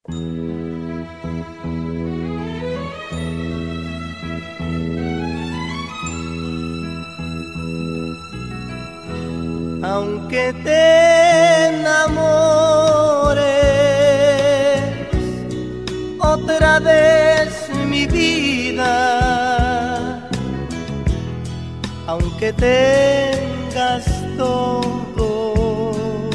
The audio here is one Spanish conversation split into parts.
Aunque te enamores otra vez, mi vida, aunque tengas todo,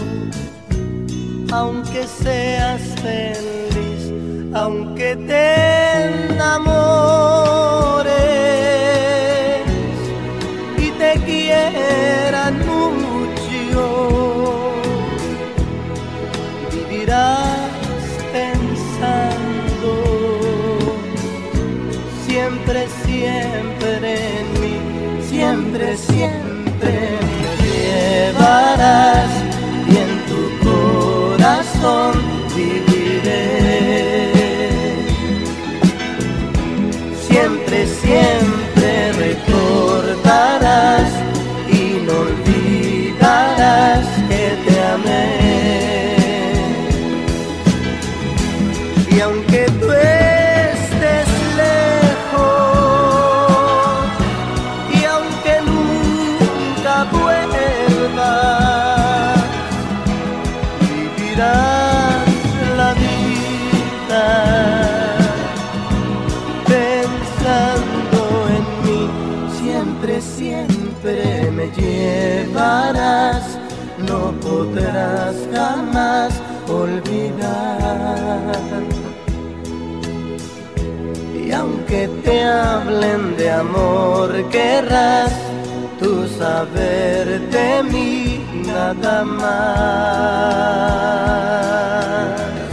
aunque seas feliz, aunque te enamores y te quieran mucho, vivirás pensando siempre, siempre en mí, siempre, siempre me llevarás y en tu corazón viviré. Siempre, siempre recordarás y no olvidarás que te amé. Y aunque tú estés lejos y aunque nunca vuelvas, vivirás la vida pensando en mí. Siempre, siempre me llevarás, no podrás jamás olvidar. Y aunque te hablen de amor, querrás tú saber de mí nada más.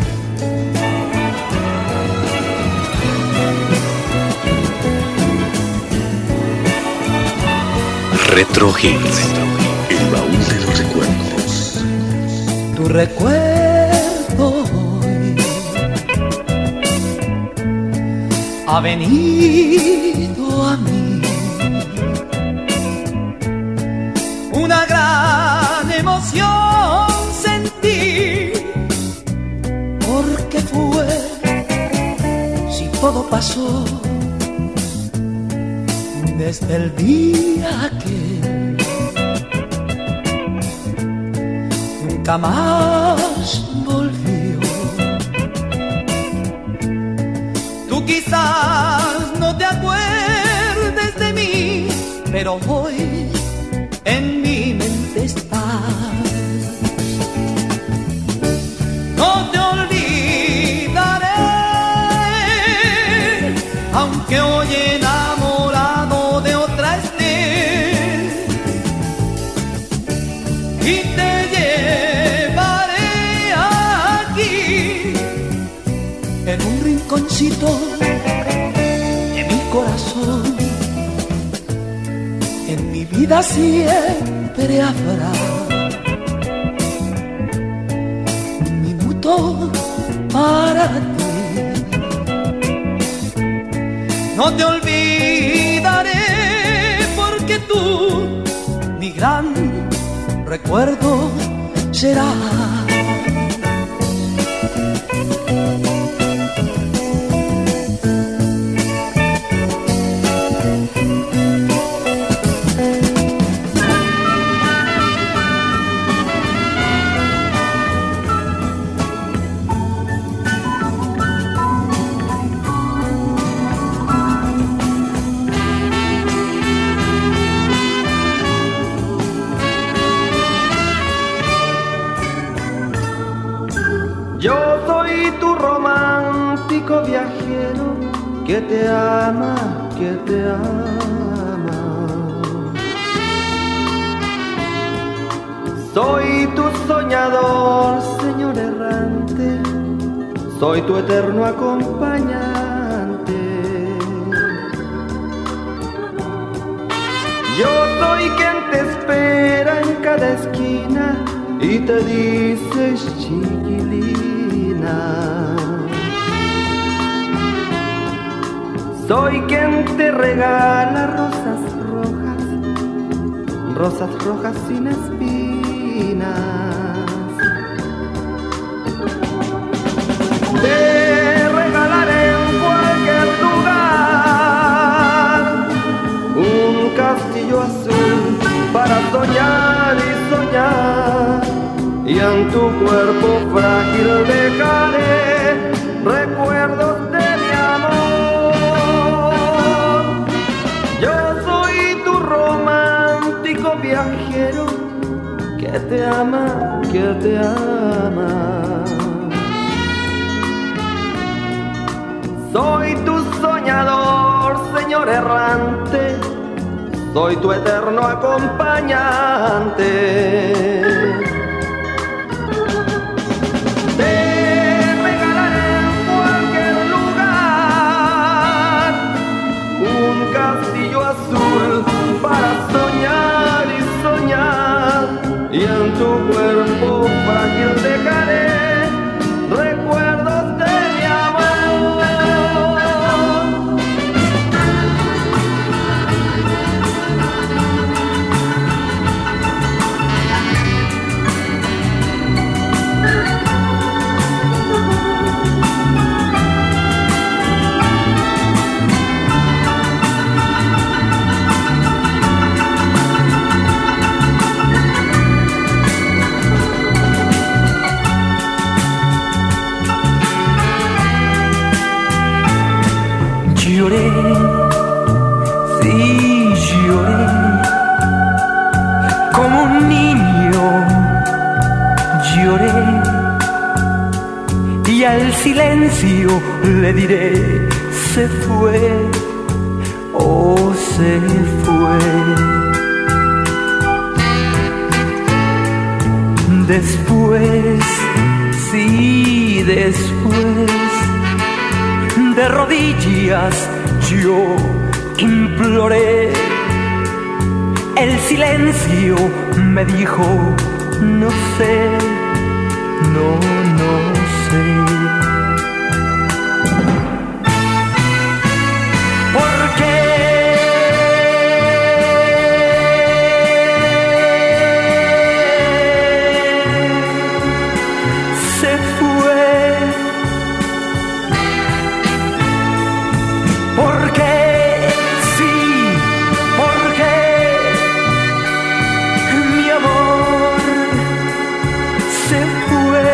Retro Hits, el baúl de los recuerdos. Tu recuerdo hoy ha venido a mí, una gran emoción sentí, porque fue, si todo pasó desde el día que nunca más volvió. Tú quizás no te acuerdes de mí, pero hoy en mi mente estás. No te olvidaré, aunque hoy enamorado de otra esté, y te llevaré aquí en un rinconcito de mi corazón. En mi vida siempre habrá un minuto para ti. No te olvidaré porque tú, mi gran recuerdo serás. Yo soy tu romántico viajero que te ama, que te ama. Soy tu soñador, señor errante, soy tu eterno acompañante. Yo soy quien te espera en cada esquina y te dices chiquilina. Soy quien te regala rosas rojas, rosas rojas sin espinas. en tu cuerpo frágil dejaré recuerdos de mi amor. Yo soy tu romántico viajero que te ama, que te ama. Soy tu soñador, señor errante, soy tu eterno acompañante. Te regalaré en cualquier lugar un castillo azul para soñar y soñar, y en tu cuerpo frágil dejaré recuerdos de mi amor. Lloré, sí lloré, como un niño lloré, y al silencio le diré, se fue, oh se fue. Después, sí después, de rodillas yo imploré. El silencio me dijo, no sé, no sé. ¿Por qué? Se fue. Porque sí, porque mi amor se fue.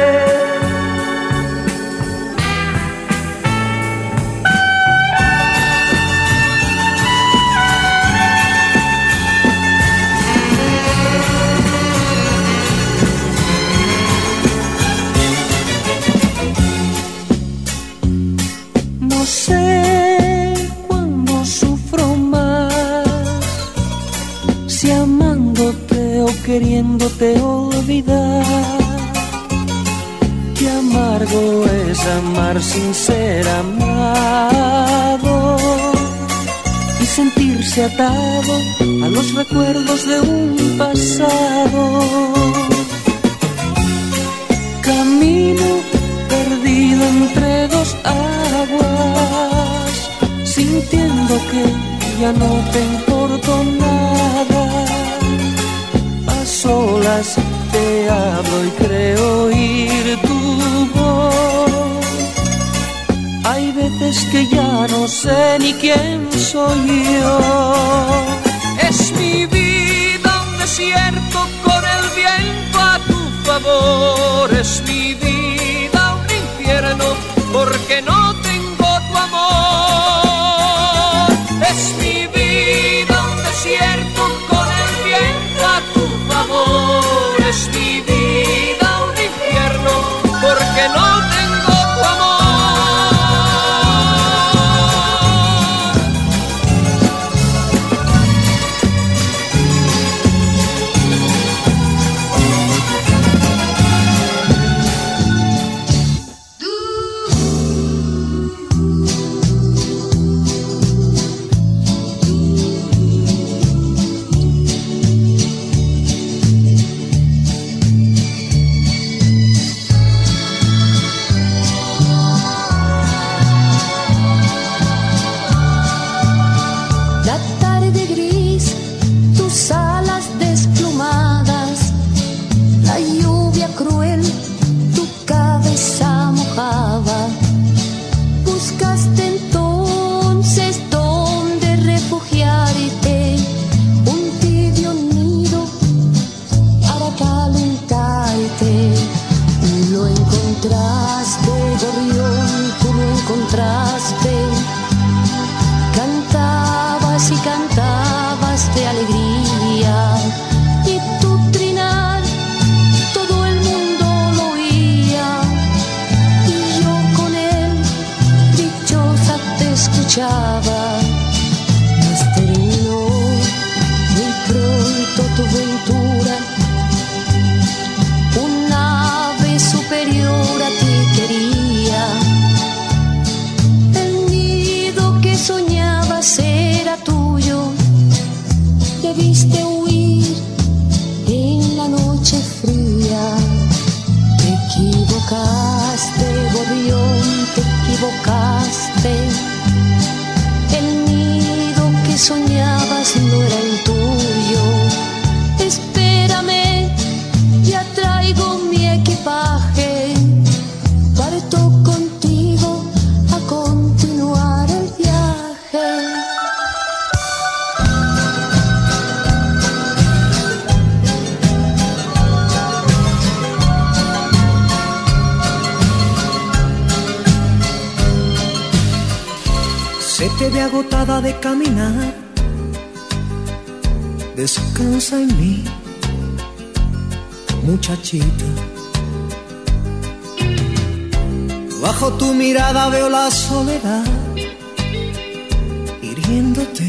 No sé queriéndote olvidar, qué amargo es amar sin ser amado y sentirse atado a los recuerdos de un pasado. Camino perdido entre dos aguas, sintiendo que ya no te importo nada. Solas te hablo y creo oír tu voz. Hay veces que ya no sé ni quién soy yo. Es mi vida un desierto con el viento a tu favor. Es mi vida un infierno porque no tengo tu amor. Es mi vida un desierto con el viento a tu favor. Es mi vida un infierno porque no tengo tu amor. gorrión, tú lo encontraste. Cantabas y cantabas de alegría, y tu trinar todo el mundo lo oía, y yo con él dichosa te escuchaba. Mas terminó muy pronto tu ventura, un ave superior a ti quería. El nido que soñabas era tuyo, debiste huir en la noche fría. Te equivocaste, gorrión, te equivocaste. El nido que soñabas no era el tuyo. Espérame, ya traigo mi equipaje. Parto contigo a continuar el viaje. Se te ve agotada de caminar, descansa en mí, muchachita. Bajo tu mirada veo la soledad hiriéndote,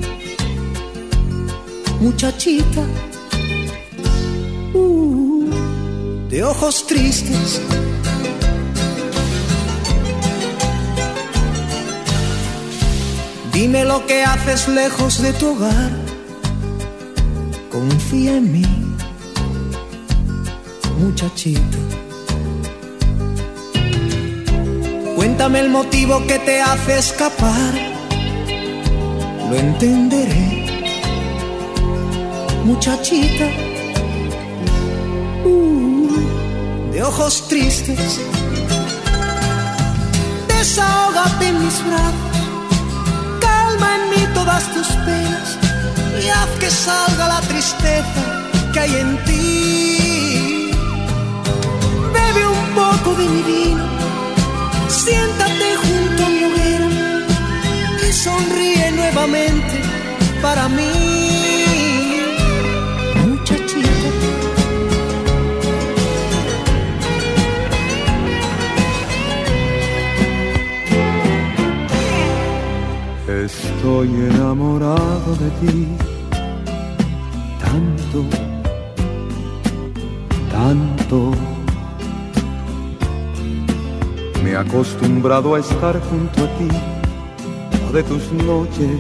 muchachita. De ojos tristes, dime lo que haces lejos de tu hogar. Confía en mí, muchachita. Cuéntame el motivo que te hace escapar. Lo entenderé, muchachita. De ojos tristes, desahógate en mis brazos. Calma en mí todas tus penas y haz que salga la tristeza que hay en ti. Bebe un poco de mi vino, siéntate junto a mi hoguera y sonríe nuevamente para mí, muchachita. Estoy enamorado de ti, tanto, tanto. Me he acostumbrado a estar junto a ti, de tus noches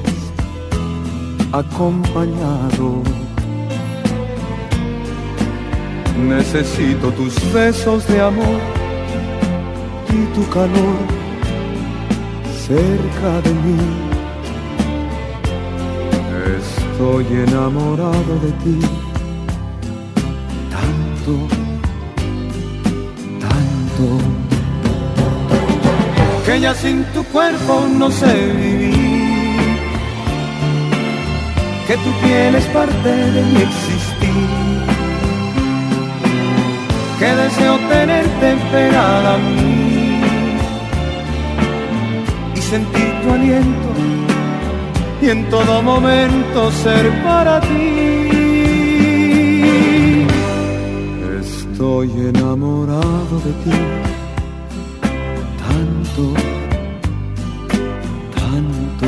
acompañado. Necesito tus besos de amor y tu calor cerca de mí. Estoy enamorado de ti, tanto, tanto, que ya sin tu cuerpo no sé vivir, que tu piel es parte de mi existir, que deseo tenerte pegada a mí y sentir tu aliento y en todo momento ser para ti. Estoy enamorado de ti, tanto, tanto,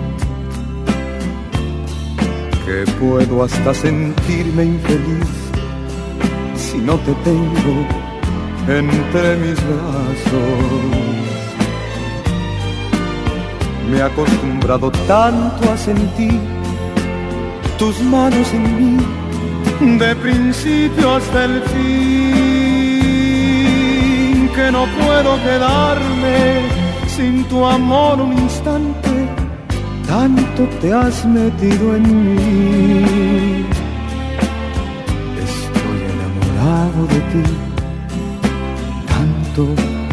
que puedo hasta sentirme infeliz si no te tengo entre mis brazos. Me he acostumbrado tanto a sentir tus manos en mí, de principio hasta el fin, que no puedo quedarme sin tu amor un instante, tanto te has metido en mí. Estoy enamorado de ti, tanto,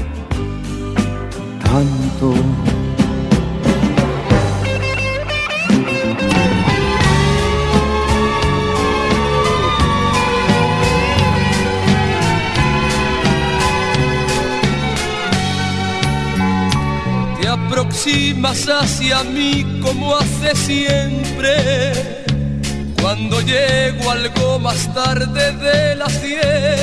tanto. aproximas hacia mí como hace siempre. Cuando llego algo más tarde de las 10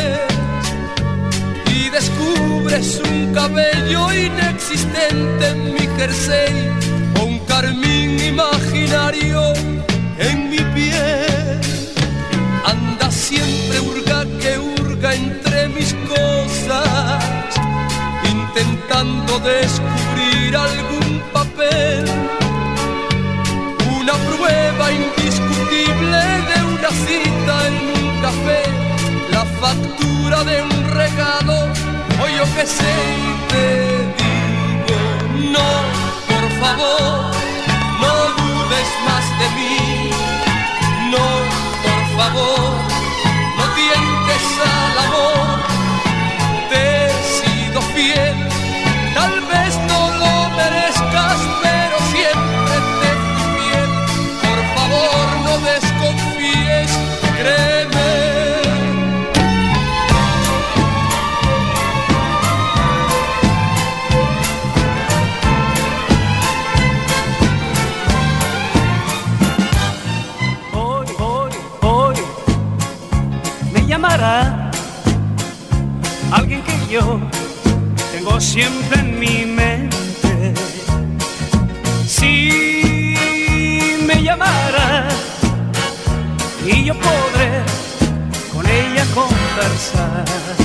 y descubres un cabello inexistente en mi jersey o un carmín imaginario en mi piel. Anda siempre hurga que hurga entre mis cosas, intentando descubrir algún papel, una prueba indiscutible de una cita en un café, la factura de un regalo, o yo qué sé, y te digo, no, por favor, no dudes más de mí, no, por favor, no tientes al amor, te he sido fiel, tal vez no lo merezcas, pero siempre te fui fiel, por favor no desconfíes, créeme. Hoy me llamará alguien que yo tengo siempre en mi mente. Sí, me llamará y yo podré con ella conversar.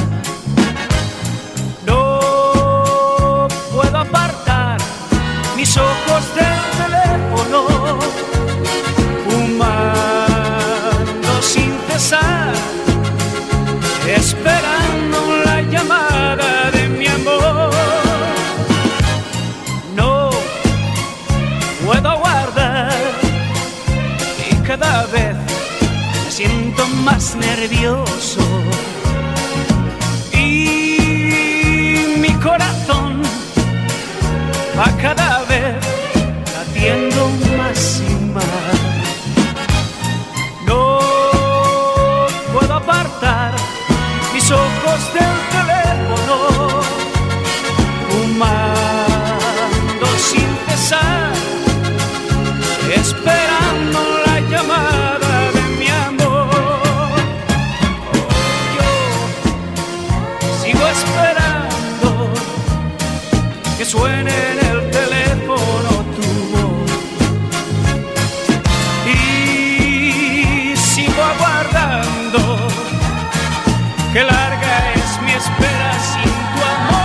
No puedo apartar mis ojos del teléfono, fumando sin cesar, esperando la llamada de mi amor. No puedo aguardar y cada vez me siento más nervioso y mi corazón va cada vez latiendo más y más. No puedo apartar mis ojos del teléfono, fumando sin cesar, esperando la llamada de mi amor. Yo sigo esperando que suene en el teléfono tu voz y sigo aguardando. Qué larga es mi espera sin tu amor.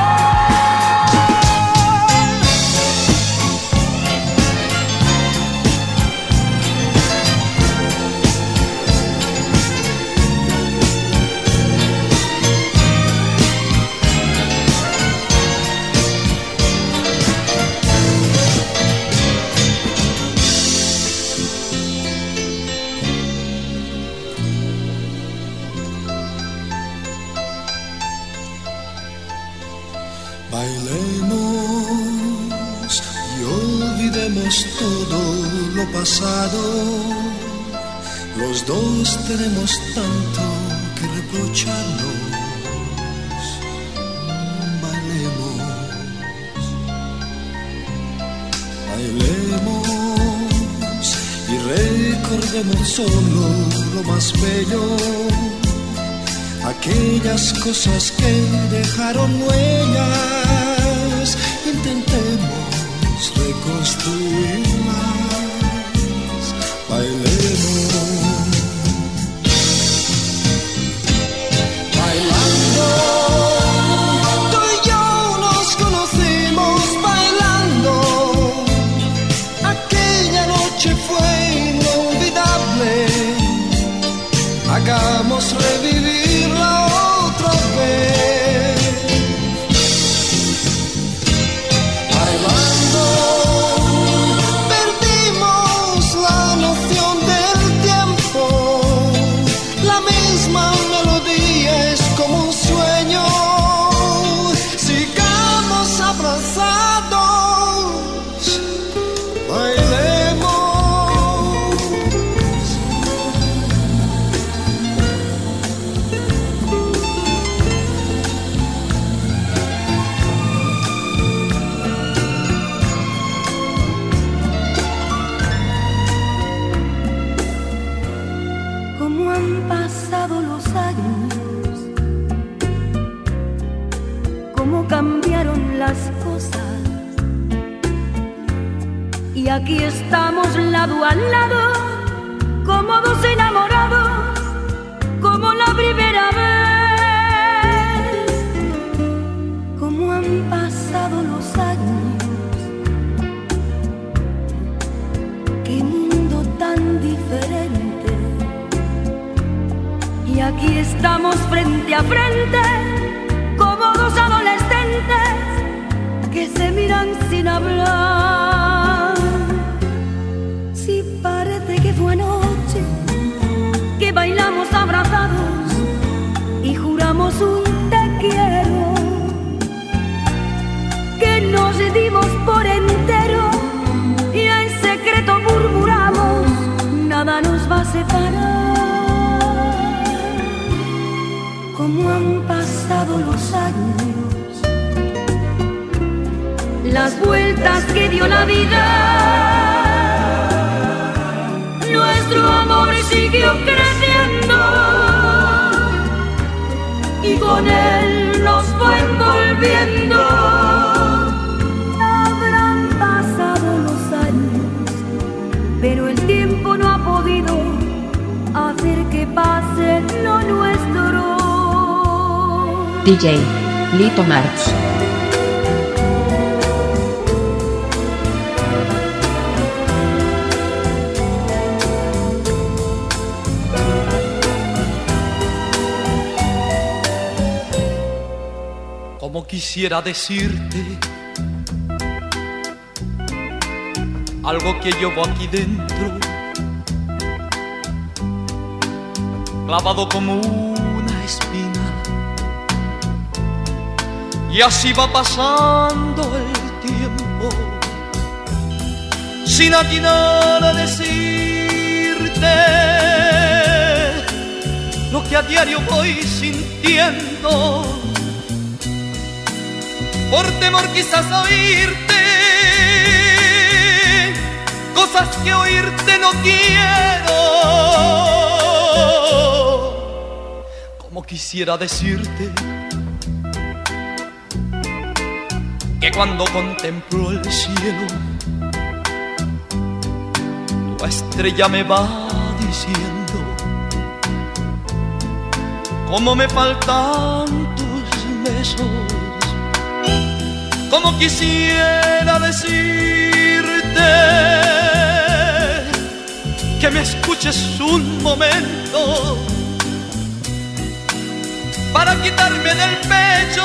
Bailemos y olvidemos todo lo pasado. Los dos tenemos tanto que reprocharnos. Bailemos y recordemos solo lo más bello, aquellas cosas que dejaron huellas. Intentemos reconstruirlas. Bailemos. Bailando, tú y yo nos conocimos bailando. Aquella noche fue inolvidable. Hagamos revivirla otra vez. Y aquí estamos lado a lado, como dos enamorados, como la primera vez. Como han pasado los años, qué mundo tan diferente. Y aquí estamos frente a frente, como dos adolescentes que se miran sin hablar. Si parece que fue anoche que bailamos abrazados y juramos un te quiero, que nos dimos por entero y en secreto murmuramos, nada nos va a separar. Como han pasado los años, las vueltas que dio la vida, nuestro amor siguió creciendo y con él nos fue envolviendo. Habrán pasado los años, pero el tiempo no ha podido hacer que pase lo nuestro. DJ Lito Marx. Como quisiera decirte algo que llevo aquí dentro, clavado como una espina. Y así va pasando el tiempo, sin atinar a decirte lo que a diario voy sintiendo, por temor quizás a oírte cosas que oírte no quiero. Como quisiera decirte que cuando contemplo el cielo, tu estrella me va diciendo cómo me faltan tus besos. Como quisiera decirte que me escuches un momento para quitarme del pecho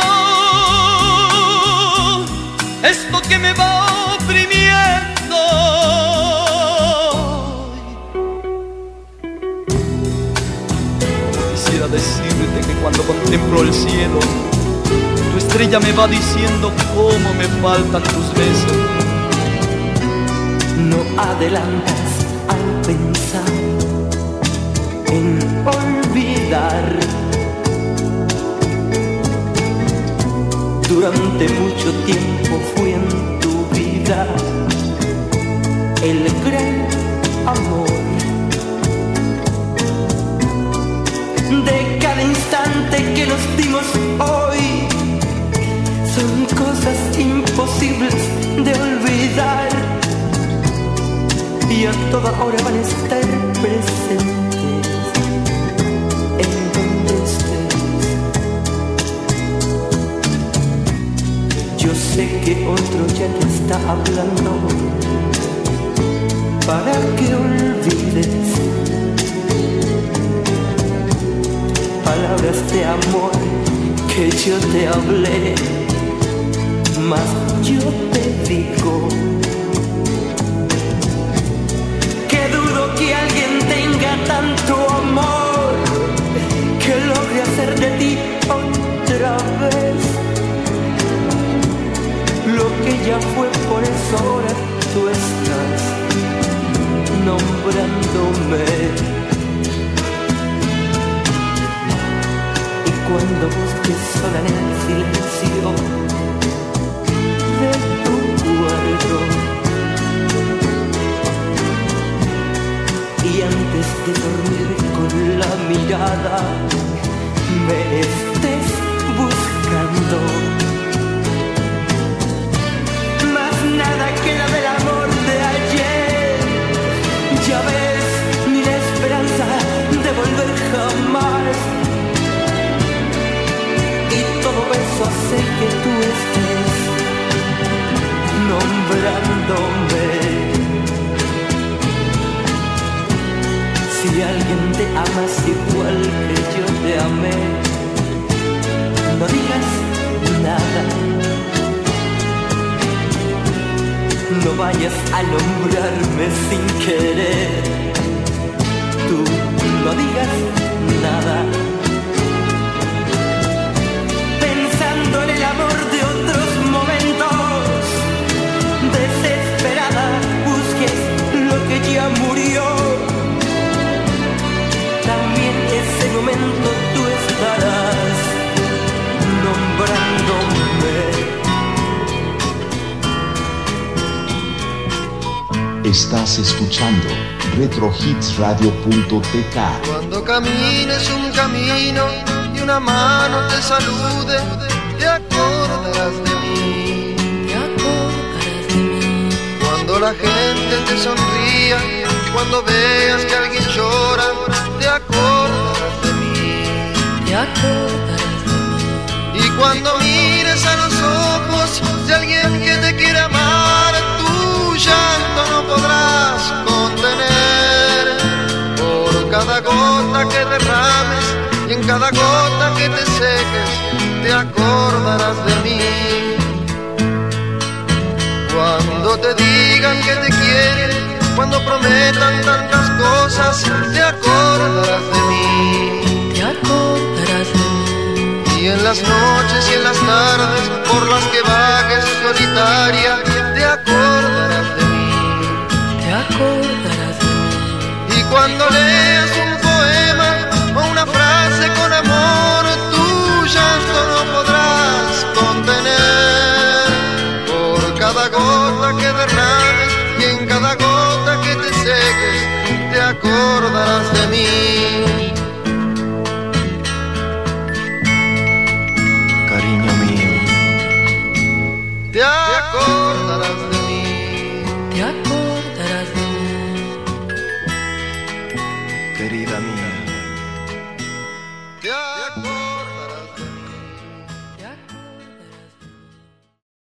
esto que me va oprimiendo. Quisiera decirte que cuando contemplo el cielo, tu estrella me va diciendo cómo me faltan tus besos. No adelantas al pensar en olvidar. Durante mucho tiempo fui en tu vida el gran amor. De cada instante que nos dimos hoy, son cosas imposibles de olvidar y a toda hora van a estar presentes en donde estés. Yo sé que otro ya te está hablando para que olvides palabras de amor que yo te hablé. Mas yo te digo que dudo que alguien tenga tanto amor que logre hacer de ti otra vez lo que ya fue. Por eso ahora tú estás nombrándome, y cuando busques sola en el silencio de tu cuarto, y antes de dormir con la mirada me estés buscando, más nada queda del amor de ayer. que tú estés nombrándome. Si alguien te amas igual que yo te amé, no digas nada. No vayas a nombrarme sin querer. Tú no digas nada. Pensando en el amor de otros momentos, desesperada busques lo que ya murió. También ese momento tú estarás nombrándome. Estás escuchando RetroHitsRadio.tk. Cuando camines un camino y una mano te salude, te acordarás de mí. Te acordarás de mí. Cuando la gente te sonría, cuando veas que alguien llora, te acordarás de mí. Te acordarás de mí. Y cuando mires a los ojos de alguien que te quiere amar, tu llanto no podrás contener. Por cada gota que derrames y en cada gota que te seques, te acordarás de mí. Cuando te digan que te quieren, cuando prometan tantas cosas, te acordarás de mí. Te acordarás de mí. Y en las noches y en las tardes por las que vagues solitaria, te acordarás de mí. Te acordarás de mí. Y cuando leas un poema o una frase con amor, tu llanto no podrás contener. Por cada gota que derrames y en cada gota que te seques, te acordarás de mí. Cariño mío, te acordarás de mí. Te acordarás de mí. Querida mía, te acordarás.